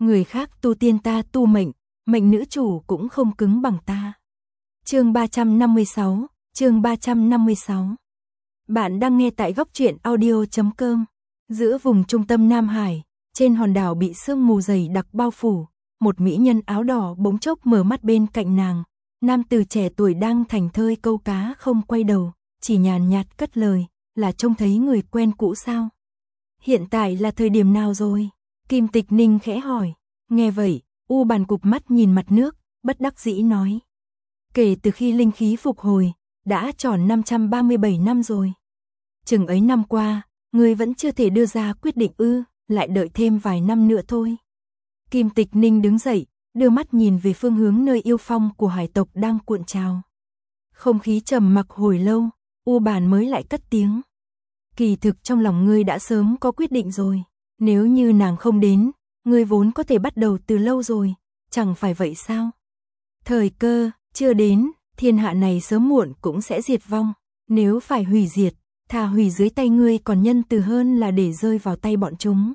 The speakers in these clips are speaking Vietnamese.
người khác tu tiên ta tu mệnh, mệnh nữ chủ cũng không cứng bằng ta. Chương 356, chương 356. Bạn đang nghe tại góc truyện audio.com. Giữa vùng trung tâm Nam Hải, trên hòn đảo bị sương mù dày đặc bao phủ, một mỹ nhân áo đỏ bỗng chốc mở mắt bên cạnh nàng. Nam tử trẻ tuổi đang thảnh thơi câu cá không quay đầu, chỉ nhàn nhạt cất lời, là trông thấy người quen cũ sao? Hiện tại là thời điểm nào rồi? Kim Tịch Ninh khẽ hỏi. Nghe vậy, U Bàn cụp mắt nhìn mặt nước, bất đắc dĩ nói. Kể từ khi linh khí phục hồi, đã tròn 537 năm rồi. Chừng ấy năm qua, ngươi vẫn chưa thể đưa ra quyết định ư, lại đợi thêm vài năm nữa thôi. Kim Tịch Ninh đứng dậy, đưa mắt nhìn về phương hướng nơi yêu phong của hải tộc đang cuộn trào. Không khí trầm mặc hồi lâu, U Bàn mới lại cất tiếng. Kỳ thực trong lòng ngươi đã sớm có quyết định rồi, nếu như nàng không đến, ngươi vốn có thể bắt đầu từ lâu rồi, chẳng phải vậy sao? Thời cơ chưa đến, thiên hạ này sớm muộn cũng sẽ diệt vong, nếu phải hủy diệt, thà hủy dưới tay ngươi còn nhân từ hơn là để rơi vào tay bọn chúng.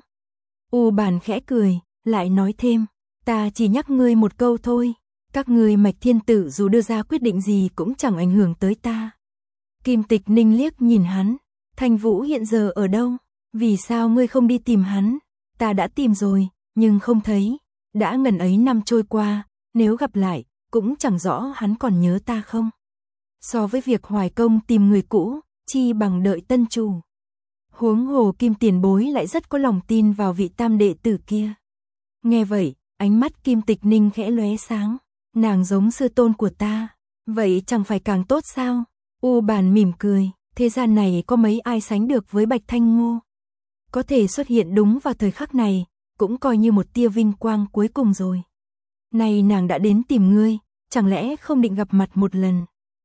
U Bàn khẽ cười, lại nói thêm, ta chỉ nhắc ngươi một câu thôi, các ngươi Mạch Thiên Tử dù đưa ra quyết định gì cũng chẳng ảnh hưởng tới ta. Kim Tịch Ninh liếc nhìn hắn, Thanh Vũ hiện giờ ở đâu? Vì sao ngươi không đi tìm hắn? Ta đã tìm rồi, nhưng không thấy, đã ngần ấy năm trôi qua, nếu gặp lại, cũng chẳng rõ hắn còn nhớ ta không. So với việc hoài công tìm người cũ, chi bằng đợi tân chủ. Huống hồ Kim tiền bối lại rất có lòng tin vào vị tam đệ tử kia. Nghe vậy, ánh mắt Kim Tịch Ninh khẽ lóe sáng, nàng giống sư tôn của ta, vậy chẳng phải càng tốt sao? U Bàn mỉm cười, thế gian này có mấy ai sánh được với Bạch Thanh Ngô. Có thể xuất hiện đúng vào thời khắc này, cũng coi như một tia vinh quang cuối cùng rồi. Này nàng đã đến tìm ngươi, chẳng lẽ không định gặp mặt một lần?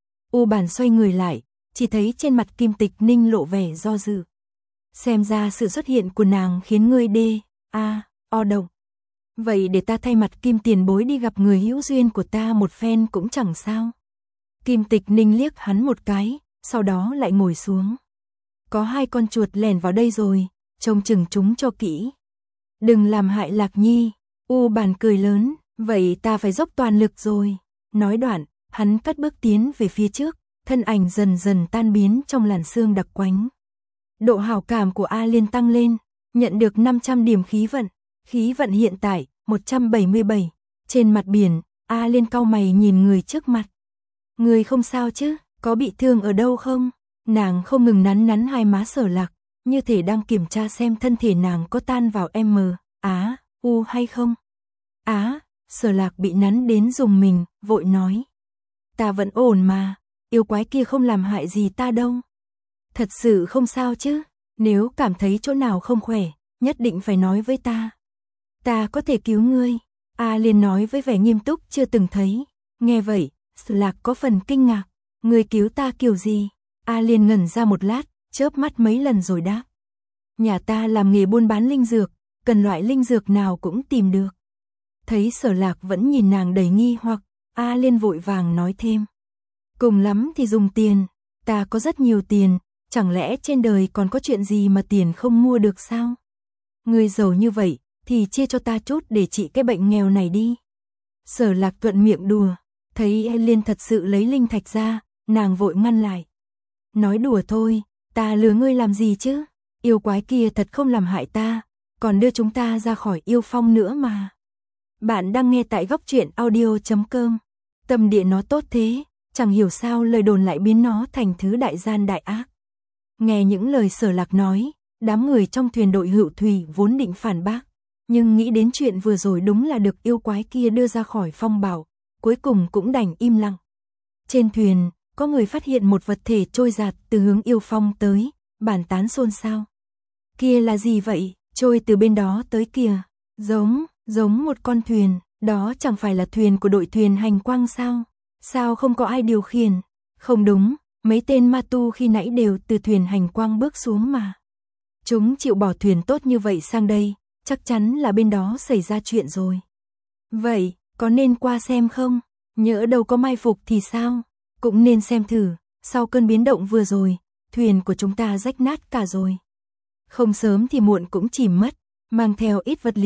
U Bàn xoay người lại, chỉ thấy trên mặt Kim Tịch Ninh lộ vẻ do dự. Xem ra sự xuất hiện của nàng khiến ngươi o động. Vậy để ta thay mặt Kim tiền bối đi gặp người hữu duyên của ta một phen cũng chẳng sao. Kim Tịch Ninh liếc hắn một cái, sau đó lại ngồi xuống. Có 2 con chuột lẻn vào đây rồi, trông chừng chúng cho kỹ. Đừng làm hại Lạc Nhi. U Bàn cười lớn, vậy ta phải dốc toàn lực rồi. Nói đoạn, hắn cất bước tiến về phía trước, thân ảnh dần dần tan biến trong làn sương đặc quánh. Độ hảo cảm của A Liên tăng lên, nhận được 500 điểm khí vận hiện tại 177. Trên mặt biển, A Liên cau mày nhìn người trước mặt. Người không sao chứ, có bị thương ở đâu không? Nàng không ngừng nắn 2 má Sở Lạc, như thể đang kiểm tra xem thân thể nàng có tan vào U hay không. Sở Lạc bị nắn đến rùng mình, vội nói. Ta vẫn ổn mà, yêu quái kia không làm hại gì ta đâu. Thật sự không sao chứ, nếu cảm thấy chỗ nào không khỏe, nhất định phải nói với ta. Ta có thể cứu ngươi. A Liên nói với vẻ nghiêm túc chưa từng thấy. Nghe vậy, Sở Lạc có phần kinh ngạc. Ngươi cứu ta kiểu gì? A Liên ngẩn ra một lát, chớp mắt mấy lần rồi đáp. Nhà ta làm nghề buôn bán linh dược, cần loại linh dược nào cũng tìm được. Thấy Sở Lạc vẫn nhìn nàng đầy nghi hoặc, A Liên vội vàng nói thêm. Cùng lắm thì dùng tiền, ta có rất nhiều tiền, chẳng lẽ trên đời còn có chuyện gì mà tiền không mua được sao? Ngươi giàu như vậy, thì chia cho ta chút để trị cái bệnh nghèo này đi. Sở Lạc thuận miệng đùa, thấy A Liên thật sự lấy linh thạch ra, nàng vội ngăn lại. Nói đùa thôi, ta lừa ngươi làm gì chứ? Yêu quái kia thật không làm hại ta, còn đưa chúng ta ra khỏi yêu phong nữa mà. Bạn đang nghe tại góc truyện audio.com. Tâm địa nó tốt thế, chẳng hiểu sao lời đồn lại biến nó thành thứ đại gian đại ác. Nghe những lời Sở Lạc nói, đám người trong thuyền đội Hựu Thủy vốn định phản bác, nhưng nghĩ đến chuyện vừa rồi đúng là được yêu quái kia đưa ra khỏi phong bảo, cuối cùng cũng đành im lặng. Trên thuyền, có người phát hiện một vật thể trôi dạt từ hướng yêu phong tới, bàn tán xôn xao. Kia là gì vậy, trôi từ bên đó tới kìa, giống một con thuyền, đó chẳng phải là thuyền của đội thuyền hành quang sao? Sao không có ai điều khiển? Không đúng, mấy tên ma tu khi nãy đều từ thuyền hành quang bước xuống mà. Chúng chịu bỏ thuyền tốt như vậy sang đây, chắc chắn là bên đó xảy ra chuyện rồi. Vậy, có nên qua xem không? Nhỡ đâu có mai phục thì sao? Cũng nên xem thử, sau cơn biến động vừa rồi, thuyền của chúng ta rách nát cả rồi. Không sớm thì muộn cũng chìm mất, mang theo ít vật liệu,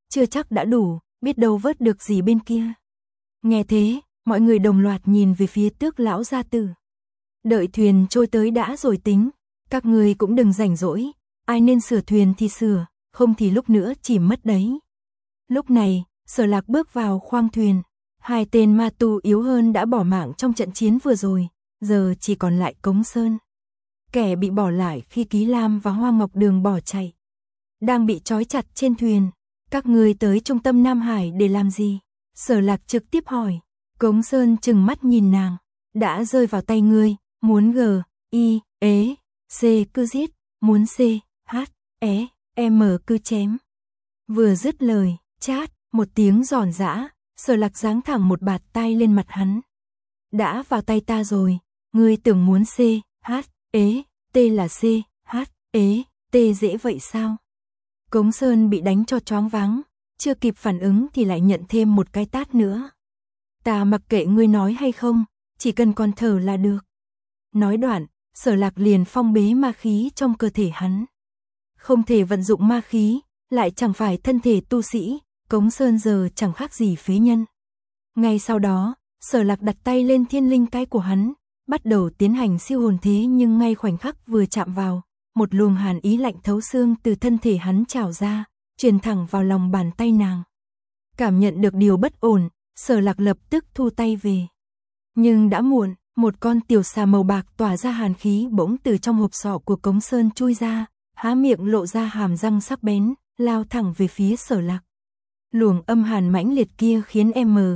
chưa chắc đã đủ, biết đâu vớt được gì bên kia. Nghe thế, mọi người đồng loạt nhìn về phía Tước lão gia tử. Đợi thuyền trôi tới đã rồi tính, các người cũng đừng rảnh rỗi, ai nên sửa thuyền thì sửa, không thì lúc nữa chìm mất đấy. Lúc này, Sở Lạc bước vào khoang thuyền, hai tên ma tu yếu hơn đã bỏ mạng trong trận chiến vừa rồi, giờ chỉ còn lại Cống Sơn. Kẻ bị bỏ lại khi Ký Lam và Hoa Ngọc Đường bỏ chạy, đang bị trói chặt trên thuyền. Các ngươi tới trung tâm Nam Hải để làm gì? Sở Lạc trực tiếp hỏi. Cống Sơn trừng mắt nhìn nàng, đã rơi vào tay ngươi, muốn G, I, E, C cứ giết, muốn C, H, E, M cứ chém. Vừa dứt lời, chát, một tiếng giòn giã, Sở Lạc giáng thẳng một bạt tai lên mặt hắn. Đã vào tay ta rồi, ngươi tưởng muốn C, H, E, T là C, H, E, T dễ vậy sao? Cống Sơn bị đánh cho choáng váng, chưa kịp phản ứng thì lại nhận thêm một cái tát nữa. Ta mặc kệ ngươi nói hay không, chỉ cần còn thở là được. Nói đoạn, Sở Lạc liền phong bế ma khí trong cơ thể hắn. Không thể vận dụng ma khí, lại chẳng phải thân thể tu sĩ, Cống Sơn giờ chẳng khác gì phế nhân. Ngay sau đó, Sở Lạc đặt tay lên thiên linh cái của hắn, bắt đầu tiến hành siêu hồn thế, nhưng ngay khoảnh khắc vừa chạm vào, một luồng hàn ý lạnh thấu xương từ thân thể hắn trào ra, truyền thẳng vào lòng bàn tay nàng. Cảm nhận được điều bất ổn, Sở Lạc lập tức thu tay về. Nhưng đã muộn, một con tiểu xà màu bạc tỏa ra hàn khí bỗng từ trong hộp sọ của Cống Sơn chui ra, há miệng lộ ra hàm răng sắc bén, lao thẳng về phía Sở Lạc. Luồng âm hàn mãnh liệt kia khiến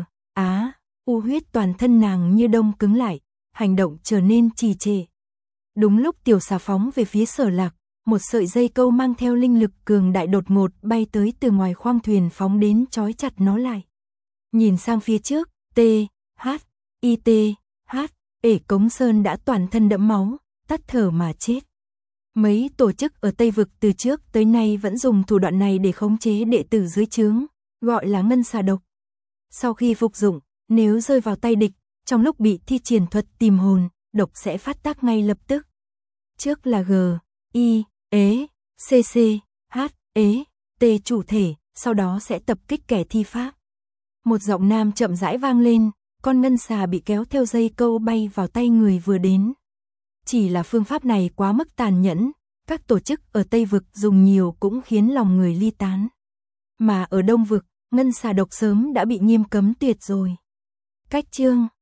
U huyết toàn thân nàng như đông cứng lại, hành động trở nên trì trệ. Đúng lúc tiểu xà phóng về phía Sở Lạc, một sợi dây câu mang theo linh lực cường đại đột ngột bay tới từ ngoài khoang thuyền phóng đến trói chặt nó lại. Nhìn sang phía trước, T, H, I T, H, Cống Sơn đã toàn thân đẫm máu, tắt thở mà chết. Mấy tổ chức ở Tây Vực từ trước tới nay vẫn dùng thủ đoạn này để khống chế đệ tử dưới trướng, gọi là ngân xà độc. Sau khi phục dụng, nếu rơi vào tay địch, trong lúc bị thi triển thuật tìm hồn, độc sẽ phát tác ngay lập tức. Trước là G, I, E, C, C, H, E, T chủ thể, sau đó sẽ tập kích kẻ thi pháp. Một giọng nam chậm rãi vang lên, con ngân xà bị kéo theo dây câu bay vào tay người vừa đến. Chỉ là phương pháp này quá mức tàn nhẫn, các tổ chức ở Tây Vực dùng nhiều cũng khiến lòng người ly tán. Mà ở Đông Vực, ngân xà độc sớm đã bị nghiêm cấm tuyệt rồi. Cách chương